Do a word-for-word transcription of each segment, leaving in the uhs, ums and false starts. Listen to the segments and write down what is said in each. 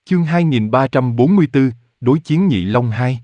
Chương hai nghìn ba trăm bốn mươi tư, Đối chiến Nhị Long hai.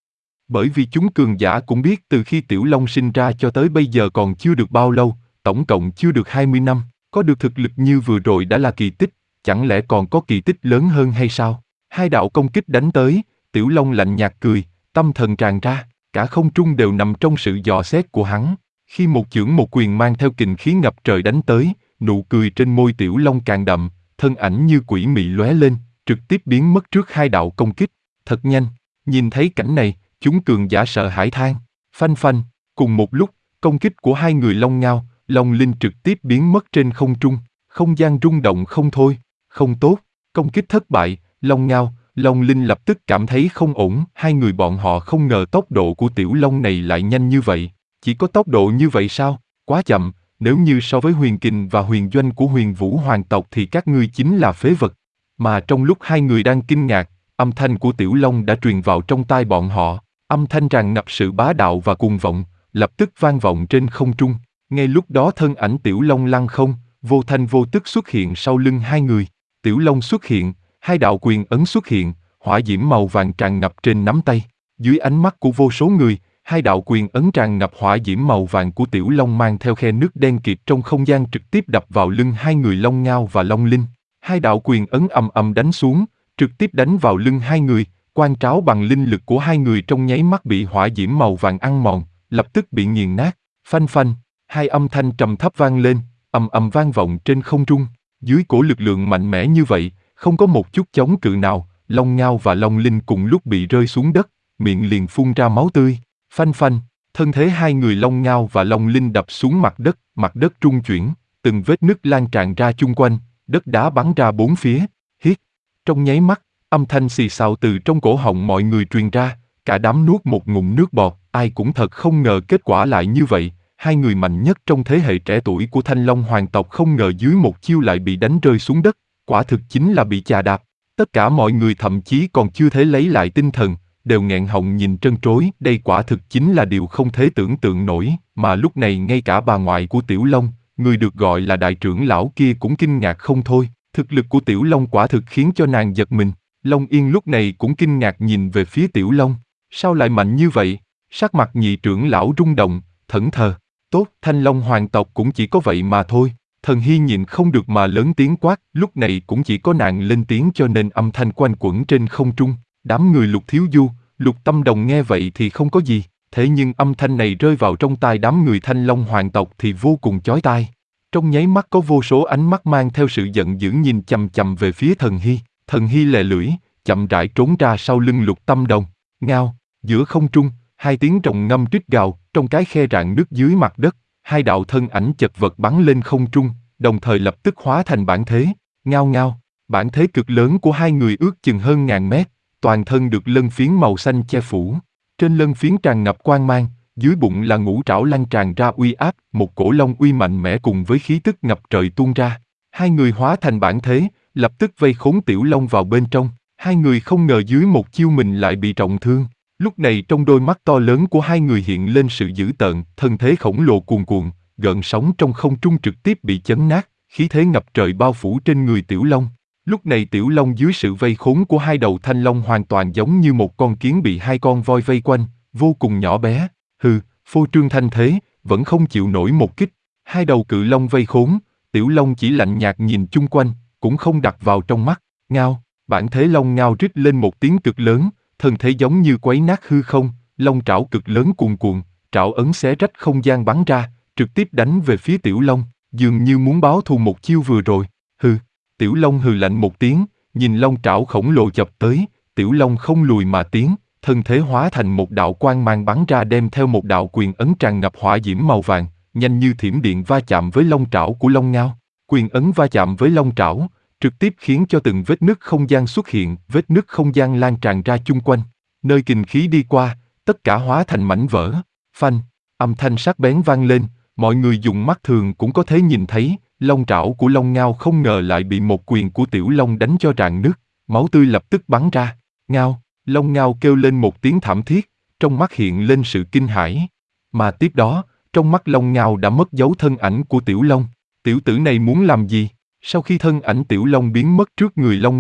Bởi vì chúng cường giả cũng biết từ khi Tiểu Long sinh ra cho tới bây giờ còn chưa được bao lâu, tổng cộng chưa được hai mươi năm, có được thực lực như vừa rồi đã là kỳ tích, chẳng lẽ còn có kỳ tích lớn hơn hay sao? Hai đạo công kích đánh tới, Tiểu Long lạnh nhạt cười, tâm thần tràn ra, cả không trung đều nằm trong sự dò xét của hắn. Khi một chưởng một quyền mang theo kình khí ngập trời đánh tới, nụ cười trên môi Tiểu Long càng đậm, thân ảnh như quỷ mị lóe lên, trực tiếp biến mất trước hai đạo công kích. Thật nhanh, nhìn thấy cảnh này, chúng cường giả sợ hãi than. Phanh phanh, cùng một lúc, công kích của hai người Long Ngao, Long Linh trực tiếp biến mất trên không trung, không gian rung động không thôi. Không tốt, công kích thất bại, Long Ngao, Long Linh lập tức cảm thấy không ổn. Hai người bọn họ không ngờ tốc độ của Tiểu Long này lại nhanh như vậy. Chỉ có tốc độ như vậy sao? Quá chậm, nếu như so với Huyền Kình và Huyền Doanh của Huyền Vũ Hoàng tộc thì các ngươi chính là phế vật. Mà trong lúc hai người đang kinh ngạc, âm thanh của Tiểu Long đã truyền vào trong tai bọn họ. Âm thanh tràn ngập sự bá đạo và cuồng vọng, lập tức vang vọng trên không trung. Ngay lúc đó thân ảnh Tiểu Long lăng không, vô thanh vô tức xuất hiện sau lưng hai người. Tiểu Long xuất hiện, hai đạo quyền ấn xuất hiện, hỏa diễm màu vàng tràn ngập trên nắm tay. Dưới ánh mắt của vô số người, hai đạo quyền ấn tràn ngập hỏa diễm màu vàng của Tiểu Long mang theo khe nước đen kịt trong không gian trực tiếp đập vào lưng hai người Long Ngao và Long Linh. Hai đạo quyền ấn ầm ầm đánh xuống, trực tiếp đánh vào lưng hai người, quan tráo bằng linh lực của hai người trong nháy mắt bị hỏa diễm màu vàng ăn mòn, lập tức bị nghiền nát. Phanh phanh, hai âm thanh trầm thấp vang lên, ầm ầm vang vọng trên không trung. Dưới cổ lực lượng mạnh mẽ như vậy, không có một chút chống cự nào, Long Ngao và Long Linh cùng lúc bị rơi xuống đất, miệng liền phun ra máu tươi. Phanh phanh, thân thế hai người Long Ngao và Long Linh đập xuống mặt đất, mặt đất rung chuyển, từng vết nứt lan tràn ra chung quanh, đất đá bắn ra bốn phía. Hiết, trong nháy mắt, âm thanh xì xào từ trong cổ họng mọi người truyền ra, cả đám nuốt một ngụm nước bọt. Ai cũng thật không ngờ kết quả lại như vậy. Hai người mạnh nhất trong thế hệ trẻ tuổi của Thanh Long hoàng tộc không ngờ dưới một chiêu lại bị đánh rơi xuống đất, quả thực chính là bị chà đạp. Tất cả mọi người thậm chí còn chưa thể lấy lại tinh thần, đều nghẹn họng nhìn trân trối. Đây quả thực chính là điều không thể tưởng tượng nổi. Mà lúc này ngay cả bà ngoại của Tiểu Long, người được gọi là đại trưởng lão kia cũng kinh ngạc không thôi. Thực lực của Tiểu Long quả thực khiến cho nàng giật mình. Long Yên lúc này cũng kinh ngạc nhìn về phía Tiểu Long. Sao lại mạnh như vậy? Sắc mặt nhị trưởng lão rung động, thẫn thờ. Tốt, Thanh Long hoàng tộc cũng chỉ có vậy mà thôi. Thần Hy nhịn không được mà lớn tiếng quát. Lúc này cũng chỉ có nàng lên tiếng cho nên âm thanh quanh quẩn trên không trung. Đám người Lục Thiếu Du, Lục Tâm Đồng nghe vậy thì không có gì. Thế nhưng âm thanh này rơi vào trong tai đám người Thanh Long hoàng tộc thì vô cùng chói tai. Trong nháy mắt có vô số ánh mắt mang theo sự giận dữ nhìn chằm chằm về phía Thần Hy. Thần Hy lè lưỡi, chậm rãi trốn ra sau lưng Lục Tâm Đồng. Ngao, giữa không trung, hai tiếng rồng ngâm rít gào, trong cái khe rạn nước dưới mặt đất, hai đạo thân ảnh chật vật bắn lên không trung, đồng thời lập tức hóa thành bản thế. Ngao ngao, bản thế cực lớn của hai người ước chừng hơn ngàn mét, toàn thân được lân phiến màu xanh che phủ. Trên lân phiến tràn ngập quang mang, dưới bụng là ngũ trảo lan tràn ra uy áp, một cổ long uy mạnh mẽ cùng với khí tức ngập trời tuôn ra. Hai người hóa thành bản thế, lập tức vây khốn Tiểu Long vào bên trong. Hai người không ngờ dưới một chiêu mình lại bị trọng thương. Lúc này trong đôi mắt to lớn của hai người hiện lên sự dữ tợn, thân thế khổng lồ cuồn cuộn, gợn sóng trong không trung trực tiếp bị chấn nát, khí thế ngập trời bao phủ trên người Tiểu Long. Lúc này Tiểu Long dưới sự vây khốn của hai đầu Thanh Long hoàn toàn giống như một con kiến bị hai con voi vây quanh, vô cùng nhỏ bé. Hừ, phô trương thanh thế, vẫn không chịu nổi một kích. Hai đầu cự long vây khốn, Tiểu Long chỉ lạnh nhạt nhìn chung quanh, cũng không đặt vào trong mắt. Ngao, bản thế Long Ngao rít lên một tiếng cực lớn, thân thế giống như quấy nát hư không, long trảo cực lớn cuồn cuộn, trảo ấn xé rách không gian bắn ra, trực tiếp đánh về phía Tiểu Long, dường như muốn báo thù một chiêu vừa rồi. Hừ, Tiểu Long hừ lạnh một tiếng, nhìn long trảo khổng lồ chập tới, Tiểu Long không lùi mà tiến, thân thế hóa thành một đạo quang mang bắn ra đem theo một đạo quyền ấn tràn ngập hỏa diễm màu vàng, nhanh như thiểm điện va chạm với long trảo của Long Ngao. Quyền ấn va chạm với long trảo, trực tiếp khiến cho từng vết nứt không gian xuất hiện, vết nứt không gian lan tràn ra chung quanh. Nơi kình khí đi qua, tất cả hóa thành mảnh vỡ. Phanh, âm thanh sắc bén vang lên, mọi người dùng mắt thường cũng có thể nhìn thấy, long trảo của Long Ngao không ngờ lại bị một quyền của Tiểu Long đánh cho rạn nứt, máu tươi lập tức bắn ra. Ngao, Long Ngao kêu lên một tiếng thảm thiết, trong mắt hiện lên sự kinh hãi. Mà tiếp đó, trong mắt Long Ngao đã mất dấu thân ảnh của Tiểu Long. Tiểu tử này muốn làm gì? Sau khi thân ảnh Tiểu Long biến mất trước người Long Ngao,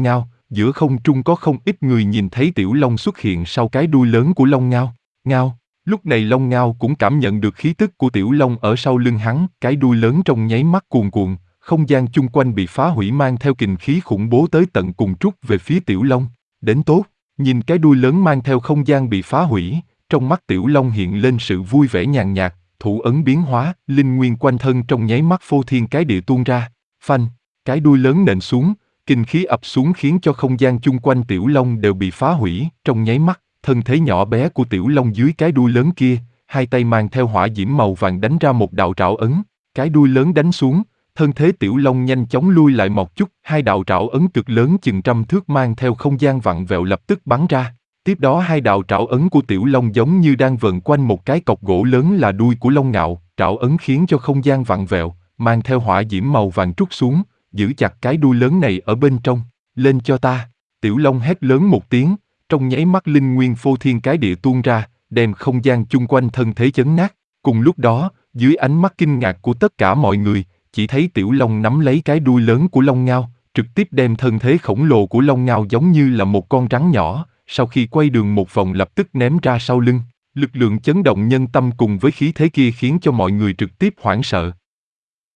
giữa không trung có không ít người nhìn thấy Tiểu Long xuất hiện sau cái đuôi lớn của Long Ngao. Ngao, lúc này Long Ngao cũng cảm nhận được khí tức của Tiểu Long ở sau lưng hắn, cái đuôi lớn trong nháy mắt cuồn cuộn, không gian chung quanh bị phá hủy mang theo kình khí khủng bố tới tận cùng trút về phía Tiểu Long. Đến tốt, nhìn cái đuôi lớn mang theo không gian bị phá hủy, trong mắt Tiểu Long hiện lên sự vui vẻ nhàn nhạt, thủ ấn biến hóa, linh nguyên quanh thân trong nháy mắt phô thiên cái địa tuôn ra. Phanh, cái đuôi lớn nện xuống, kinh khí ập xuống khiến cho không gian chung quanh Tiểu Long đều bị phá hủy, trong nháy mắt, thân thể nhỏ bé của Tiểu Long dưới cái đuôi lớn kia, hai tay mang theo hỏa diễm màu vàng đánh ra một đạo trảo ấn, cái đuôi lớn đánh xuống, thân thế Tiểu Long nhanh chóng lui lại một chút, hai đạo trảo ấn cực lớn chừng trăm thước mang theo không gian vặn vẹo lập tức bắn ra. Tiếp đó hai đạo trảo ấn của Tiểu Long giống như đang vần quanh một cái cọc gỗ lớn là đuôi của Long Ngạo, trảo ấn khiến cho không gian vặn vẹo, mang theo hỏa diễm màu vàng trút xuống, giữ chặt cái đuôi lớn này ở bên trong. Lên cho ta! Tiểu Long hét lớn một tiếng, trong nháy mắt linh nguyên phô thiên cái địa tuôn ra, đem không gian chung quanh thân thế chấn nát. Cùng lúc đó, dưới ánh mắt kinh ngạc của tất cả mọi người, chỉ thấy Tiểu Long nắm lấy cái đuôi lớn của Long Ngao, trực tiếp đem thân thế khổng lồ của Long Ngao giống như là một con rắn nhỏ, sau khi quay đường một vòng lập tức ném ra sau lưng. Lực lượng chấn động nhân tâm cùng với khí thế kia khiến cho mọi người trực tiếp hoảng sợ.